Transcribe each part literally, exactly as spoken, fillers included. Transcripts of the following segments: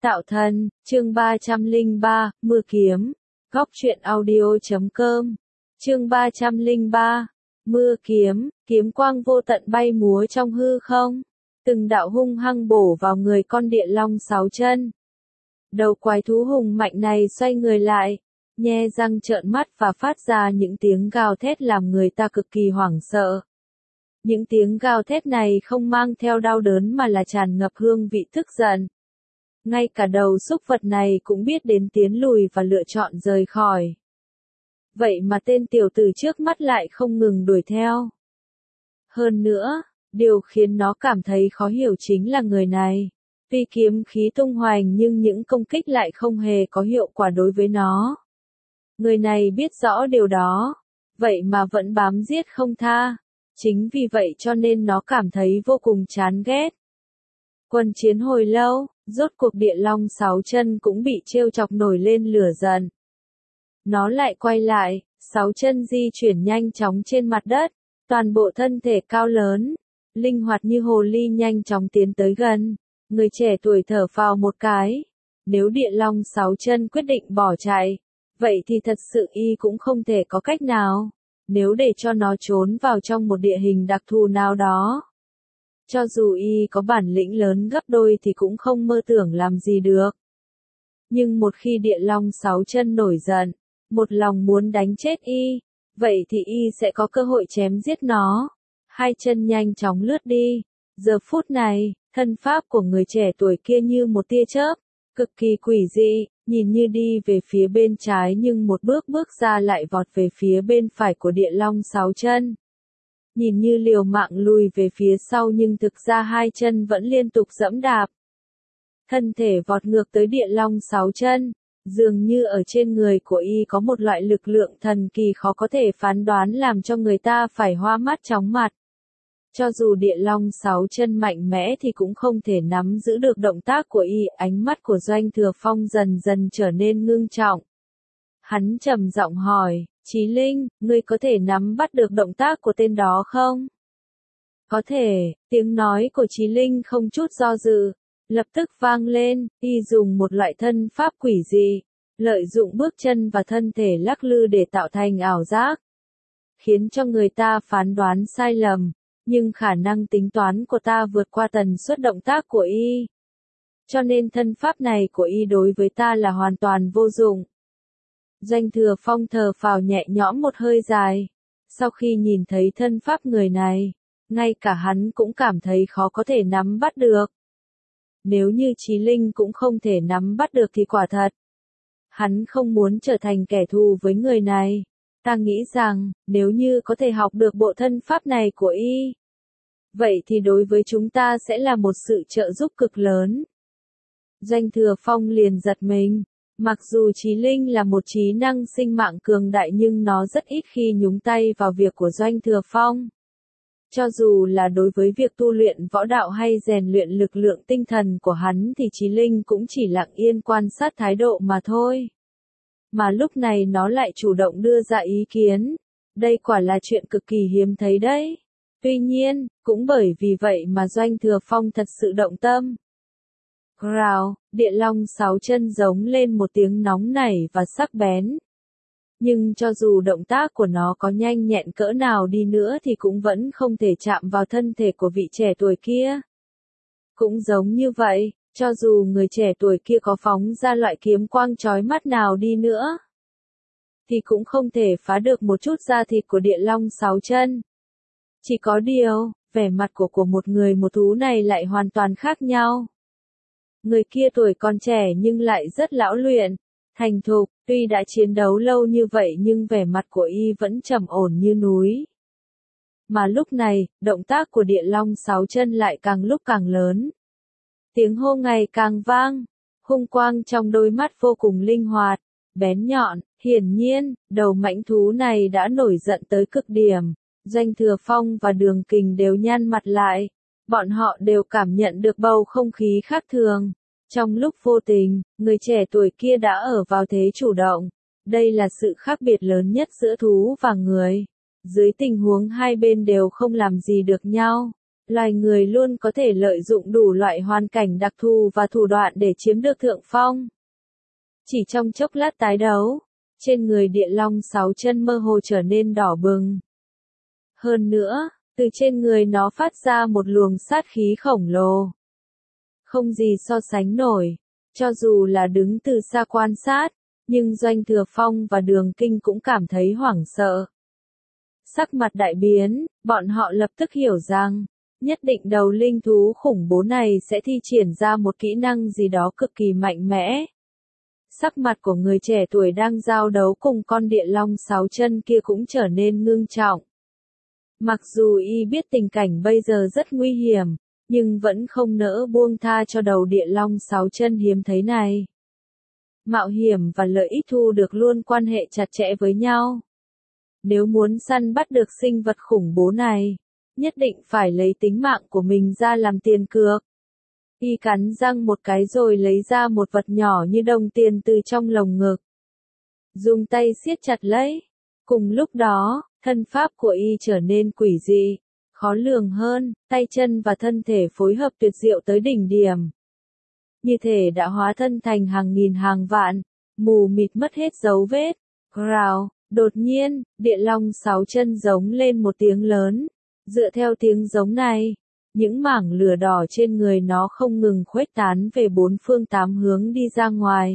Tạo thân, chương ba trăm lẻ ba, Mưa kiếm. Góc truyện audio chấm com. Chương ba trăm lẻ ba, Mưa kiếm, kiếm quang vô tận bay múa trong hư không. Từng đạo hung hăng bổ vào người con địa long sáu chân. Đầu quái thú hùng mạnh này xoay người lại, nhe răng trợn mắt và phát ra những tiếng gào thét làm người ta cực kỳ hoảng sợ. Những tiếng gào thét này không mang theo đau đớn mà là tràn ngập hương vị tức giận. Ngay cả đầu súc vật này cũng biết đến tiến lùi và lựa chọn rời khỏi. Vậy mà tên tiểu tử trước mắt lại không ngừng đuổi theo. Hơn nữa, điều khiến nó cảm thấy khó hiểu chính là người này. Tuy kiếm khí tung hoành nhưng những công kích lại không hề có hiệu quả đối với nó. Người này biết rõ điều đó, vậy mà vẫn bám giết không tha. Chính vì vậy cho nên nó cảm thấy vô cùng chán ghét. Quân chiến hồi lâu, rốt cuộc địa long sáu chân cũng bị trêu chọc nổi lên lửa giận. Nó lại quay lại, sáu chân di chuyển nhanh chóng trên mặt đất, toàn bộ thân thể cao lớn, linh hoạt như hồ ly nhanh chóng tiến tới gần. Người trẻ tuổi thở phào một cái. Nếu địa long sáu chân quyết định bỏ chạy, vậy thì thật sự y cũng không thể có cách nào. Nếu để cho nó trốn vào trong một địa hình đặc thù nào đó, cho dù y có bản lĩnh lớn gấp đôi thì cũng không mơ tưởng làm gì được. Nhưng một khi địa long sáu chân nổi giận, một lòng muốn đánh chết y, vậy thì y sẽ có cơ hội chém giết nó. Hai chân nhanh chóng lướt đi. Giờ phút này, thân pháp của người trẻ tuổi kia như một tia chớp, cực kỳ quỷ dị, nhìn như đi về phía bên trái nhưng một bước bước ra lại vọt về phía bên phải của địa long sáu chân. Nhìn như liều mạng lùi về phía sau nhưng thực ra hai chân vẫn liên tục giẫm đạp. Thân thể vọt ngược tới địa long sáu chân, dường như ở trên người của y có một loại lực lượng thần kỳ khó có thể phán đoán làm cho người ta phải hoa mắt chóng mặt. Cho dù địa long sáu chân mạnh mẽ thì cũng không thể nắm giữ được động tác của y. Ánh mắt của Doanh Thừa Phong dần dần trở nên ngưng trọng. Hắn trầm giọng hỏi, Chí Linh, ngươi có thể nắm bắt được động tác của tên đó không? Có thể, tiếng nói của Chí Linh không chút do dự, lập tức vang lên. Y dùng một loại thân pháp quỷ dị, lợi dụng bước chân và thân thể lắc lư để tạo thành ảo giác, khiến cho người ta phán đoán sai lầm. Nhưng khả năng tính toán của ta vượt qua tần suất động tác của y. Cho nên thân pháp này của y đối với ta là hoàn toàn vô dụng. Doanh Thừa Phong thở phào nhẹ nhõm một hơi dài. Sau khi nhìn thấy thân pháp người này, ngay cả hắn cũng cảm thấy khó có thể nắm bắt được. Nếu như Chí Linh cũng không thể nắm bắt được thì quả thật, hắn không muốn trở thành kẻ thù với người này. Ta nghĩ rằng, nếu như có thể học được bộ thân pháp này của y, vậy thì đối với chúng ta sẽ là một sự trợ giúp cực lớn. Doanh Thừa Phong liền giật mình. Mặc dù Chí Linh là một trí năng sinh mạng cường đại nhưng nó rất ít khi nhúng tay vào việc của Doanh Thừa Phong. Cho dù là đối với việc tu luyện võ đạo hay rèn luyện lực lượng tinh thần của hắn thì Chí Linh cũng chỉ lặng yên quan sát thái độ mà thôi. Mà lúc này nó lại chủ động đưa ra ý kiến. Đây quả là chuyện cực kỳ hiếm thấy đấy. Tuy nhiên, cũng bởi vì vậy mà Doanh Thừa Phong thật sự động tâm. Growl, địa long sáu chân giống lên một tiếng nóng nảy và sắc bén. Nhưng cho dù động tác của nó có nhanh nhẹn cỡ nào đi nữa thì cũng vẫn không thể chạm vào thân thể của vị trẻ tuổi kia. Cũng giống như vậy, cho dù người trẻ tuổi kia có phóng ra loại kiếm quang chói mắt nào đi nữa, thì cũng không thể phá được một chút da thịt của địa long sáu chân. Chỉ có điều, vẻ mặt của của một người một thú này lại hoàn toàn khác nhau. Người kia tuổi còn trẻ nhưng lại rất lão luyện, thành thục, tuy đã chiến đấu lâu như vậy nhưng vẻ mặt của y vẫn trầm ổn như núi. Mà lúc này, động tác của địa long sáu chân lại càng lúc càng lớn. Tiếng hô ngày càng vang, hung quang trong đôi mắt vô cùng linh hoạt, bén nhọn, hiển nhiên, đầu mãnh thú này đã nổi giận tới cực điểm. Doanh Thừa Phong và Đường Kình đều nhăn mặt lại, bọn họ đều cảm nhận được bầu không khí khác thường. Trong lúc vô tình, người trẻ tuổi kia đã ở vào thế chủ động. Đây là sự khác biệt lớn nhất giữa thú và người. Dưới tình huống hai bên đều không làm gì được nhau, Loài người luôn có thể lợi dụng đủ loại hoàn cảnh đặc thù và thủ đoạn để chiếm được thượng phong. Chỉ trong chốc lát tái đấu, trên người địa long sáu chân mơ hồ trở nên đỏ bừng. Hơn nữa, từ trên người nó phát ra một luồng sát khí khổng lồ. Không gì so sánh nổi, cho dù là đứng từ xa quan sát, nhưng Doanh Thừa Phong và Đường Kinh cũng cảm thấy hoảng sợ. Sắc mặt đại biến, bọn họ lập tức hiểu rằng, nhất định đầu linh thú khủng bố này sẽ thi triển ra một kỹ năng gì đó cực kỳ mạnh mẽ. Sắc mặt của người trẻ tuổi đang giao đấu cùng con địa long sáu chân kia cũng trở nên ngưng trọng. Mặc dù y biết tình cảnh bây giờ rất nguy hiểm, nhưng vẫn không nỡ buông tha cho đầu địa long sáu chân hiếm thấy này. Mạo hiểm và lợi ích thu được luôn quan hệ chặt chẽ với nhau. Nếu muốn săn bắt được sinh vật khủng bố này, nhất định phải lấy tính mạng của mình ra làm tiền cược. Y cắn răng một cái rồi lấy ra một vật nhỏ như đồng tiền từ trong lồng ngực. Dùng tay siết chặt lấy. Cùng lúc đó, thân pháp của y trở nên quỷ dị, khó lường hơn, tay chân và thân thể phối hợp tuyệt diệu tới đỉnh điểm. Như thể đã hóa thân thành hàng nghìn hàng vạn, mù mịt mất hết dấu vết. Growl, đột nhiên, địa long sáu chân giống lên một tiếng lớn. Dựa theo tiếng giống này, những mảng lửa đỏ trên người nó không ngừng khuếch tán về bốn phương tám hướng đi ra ngoài.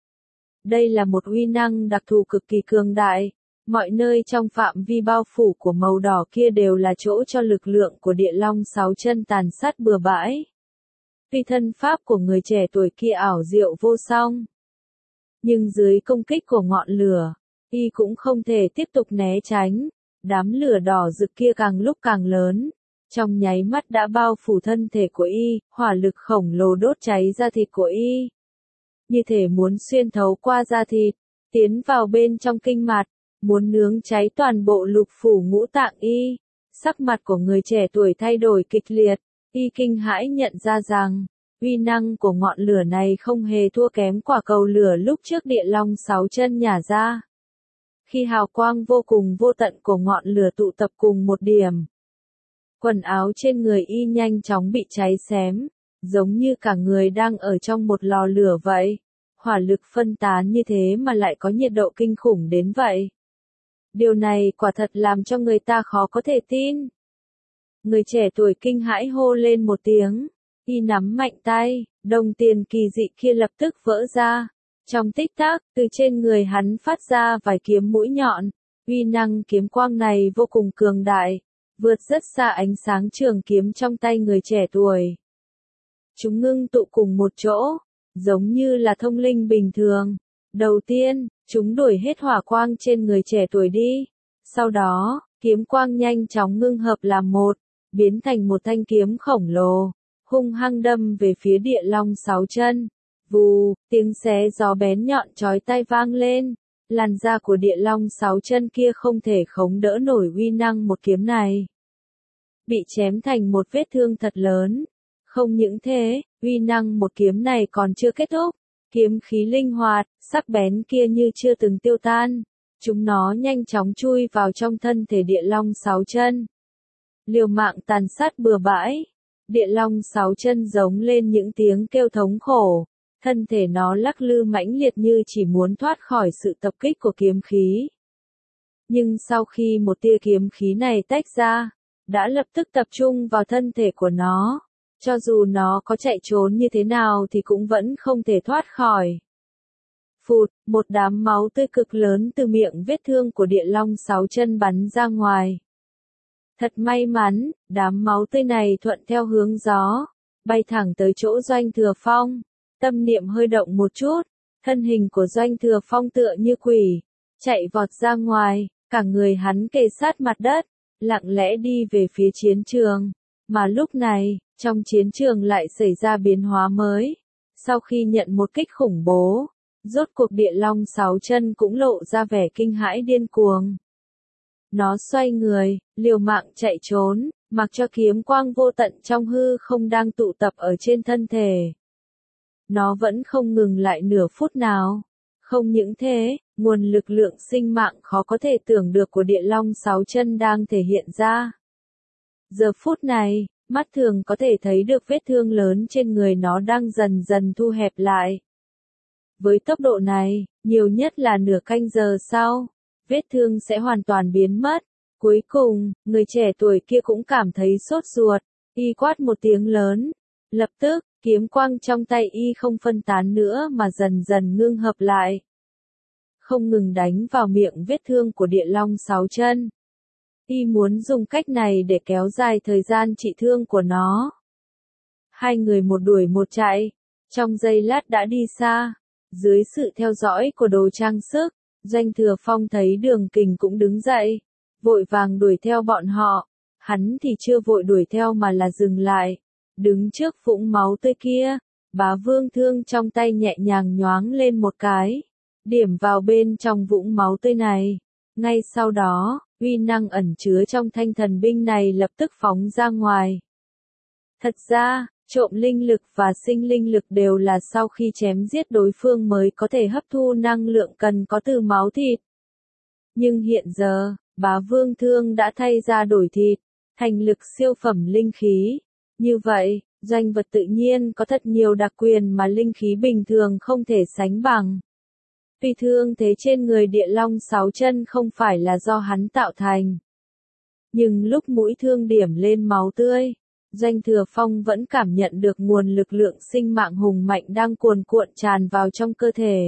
Đây là một uy năng đặc thù cực kỳ cường đại, mọi nơi trong phạm vi bao phủ của màu đỏ kia đều là chỗ cho lực lượng của địa long sáu chân tàn sát bừa bãi. Tuy thân pháp của người trẻ tuổi kia ảo diệu vô song, nhưng dưới công kích của ngọn lửa, y cũng không thể tiếp tục né tránh. Đám lửa đỏ rực kia càng lúc càng lớn, trong nháy mắt đã bao phủ thân thể của y, hỏa lực khổng lồ đốt cháy da thịt của y. Như thể muốn xuyên thấu qua da thịt, tiến vào bên trong kinh mạch, muốn nướng cháy toàn bộ lục phủ ngũ tạng y. Sắc mặt của người trẻ tuổi thay đổi kịch liệt, y kinh hãi nhận ra rằng, uy năng của ngọn lửa này không hề thua kém quả cầu lửa lúc trước địa long sáu chân nhả ra. Khi hào quang vô cùng vô tận của ngọn lửa tụ tập cùng một điểm, quần áo trên người y nhanh chóng bị cháy xém, giống như cả người đang ở trong một lò lửa vậy. Hỏa lực phân tán như thế mà lại có nhiệt độ kinh khủng đến vậy. Điều này quả thật làm cho người ta khó có thể tin. Người trẻ tuổi kinh hãi hô lên một tiếng, y nắm mạnh tay, đồng tiền kỳ dị kia lập tức vỡ ra. Trong tích tắc, từ trên người hắn phát ra vài kiếm mũi nhọn, uy năng kiếm quang này vô cùng cường đại, vượt rất xa ánh sáng trường kiếm trong tay người trẻ tuổi. Chúng ngưng tụ cùng một chỗ, giống như là thông linh bình thường. Đầu tiên, chúng đuổi hết hỏa quang trên người trẻ tuổi đi. Sau đó, kiếm quang nhanh chóng ngưng hợp làm một, biến thành một thanh kiếm khổng lồ, hung hăng đâm về phía địa long sáu chân. Vù, tiếng xé gió bén nhọn chói tai vang lên, làn da của địa long sáu chân kia không thể khống đỡ nổi uy năng một kiếm này. Bị chém thành một vết thương thật lớn. Không những thế, uy năng một kiếm này còn chưa kết thúc. Kiếm khí linh hoạt, sắc bén kia như chưa từng tiêu tan. Chúng nó nhanh chóng chui vào trong thân thể địa long sáu chân. Liều mạng tàn sát bừa bãi. Địa long sáu chân giống lên những tiếng kêu thống khổ. Thân thể nó lắc lư mãnh liệt như chỉ muốn thoát khỏi sự tập kích của kiếm khí. Nhưng sau khi một tia kiếm khí này tách ra, đã lập tức tập trung vào thân thể của nó. Cho dù nó có chạy trốn như thế nào thì cũng vẫn không thể thoát khỏi. Phụt, một đám máu tươi cực lớn từ miệng vết thương của địa long sáu chân bắn ra ngoài. Thật may mắn, đám máu tươi này thuận theo hướng gió, bay thẳng tới chỗ Doanh Thừa Phong. Tâm niệm hơi động một chút, thân hình của Doanh Thừa Phong tựa như quỷ, chạy vọt ra ngoài, cả người hắn kề sát mặt đất, lặng lẽ đi về phía chiến trường. Mà lúc này, trong chiến trường lại xảy ra biến hóa mới. Sau khi nhận một kích khủng bố, rốt cuộc địa long sáu chân cũng lộ ra vẻ kinh hãi điên cuồng. Nó xoay người, liều mạng chạy trốn, mặc cho kiếm quang vô tận trong hư không đang tụ tập ở trên thân thể. Nó vẫn không ngừng lại nửa phút nào. Không những thế, nguồn lực lượng sinh mạng khó có thể tưởng được của địa long sáu chân đang thể hiện ra. Giờ phút này, Mắt thường có thể thấy được vết thương lớn trên người nó đang dần dần thu hẹp lại. Với tốc độ này, nhiều nhất là nửa canh giờ sau, vết thương sẽ hoàn toàn biến mất. Cuối cùng, người trẻ tuổi kia cũng cảm thấy sốt ruột, y quát một tiếng lớn. Lập tức, kiếm quang trong tay y không phân tán nữa mà dần dần ngưng hợp lại. Không ngừng đánh vào miệng vết thương của địa long sáu chân. Y muốn dùng cách này để kéo dài thời gian trị thương của nó. Hai người một đuổi một chạy, trong giây lát đã đi xa. Dưới sự theo dõi của đồ trang sức, Doanh Thừa Phong thấy Đường Kình cũng đứng dậy, vội vàng đuổi theo bọn họ. Hắn thì chưa vội đuổi theo mà là dừng lại, đứng trước vũng máu tươi kia. Bá Vương thương trong tay nhẹ nhàng nhoáng lên một cái, điểm vào bên trong vũng máu tươi này. Ngay sau đó, uy năng ẩn chứa trong thanh thần binh này lập tức phóng ra ngoài. Thật ra, trộm linh lực và sinh linh lực đều là sau khi chém giết đối phương mới có thể hấp thu năng lượng cần có từ máu thịt. Nhưng hiện giờ, Bá Vương thương đã thay ra đổi thịt, thành lực siêu phẩm linh khí. Như vậy, doanh vật tự nhiên có thật nhiều đặc quyền mà linh khí bình thường không thể sánh bằng. Tuy thương thế trên người địa long sáu chân không phải là do hắn tạo thành. Nhưng lúc mũi thương điểm lên máu tươi, Doanh Thừa Phong vẫn cảm nhận được nguồn lực lượng sinh mạng hùng mạnh đang cuồn cuộn tràn vào trong cơ thể.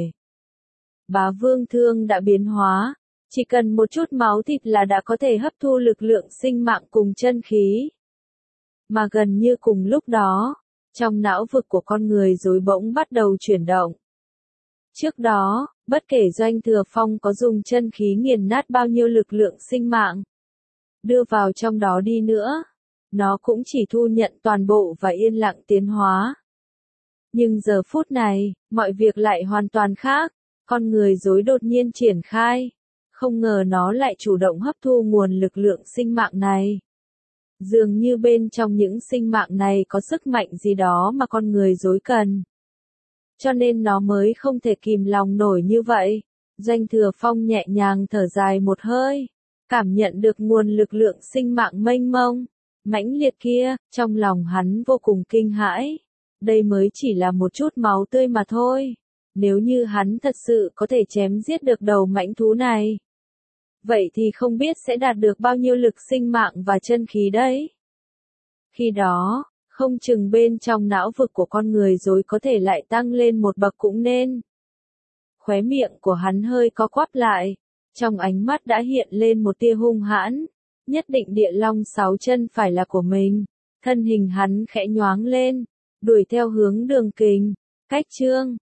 Bá Vương thương đã biến hóa, chỉ cần một chút máu thịt là đã có thể hấp thu lực lượng sinh mạng cùng chân khí. Mà gần như cùng lúc đó, trong não vực của con người rối bỗng bắt đầu chuyển động. Trước đó, bất kể Doanh Thừa Phong có dùng chân khí nghiền nát bao nhiêu lực lượng sinh mạng, đưa vào trong đó đi nữa, nó cũng chỉ thu nhận toàn bộ và yên lặng tiến hóa. Nhưng giờ phút này, mọi việc lại hoàn toàn khác, con người rối đột nhiên triển khai, không ngờ nó lại chủ động hấp thu nguồn lực lượng sinh mạng này. Dường như bên trong những sinh mạng này có sức mạnh gì đó mà con người rối cần. Cho nên nó mới không thể kìm lòng nổi như vậy. Doanh Thừa Phong nhẹ nhàng thở dài một hơi, cảm nhận được nguồn lực lượng sinh mạng mênh mông, mãnh liệt kia, trong lòng hắn vô cùng kinh hãi. Đây mới chỉ là một chút máu tươi mà thôi. Nếu như hắn thật sự có thể chém giết được đầu mãnh thú này, vậy thì không biết sẽ đạt được bao nhiêu lực sinh mạng và chân khí đấy. Khi đó, không chừng bên trong não vực của con người rồi có thể lại tăng lên một bậc cũng nên. Khóe miệng của hắn hơi có quắp lại, trong ánh mắt đã hiện lên một tia hung hãn, nhất định địa long sáu chân phải là của mình. Thân hình hắn khẽ nhoáng lên, đuổi theo hướng Đường Kình. Cách chương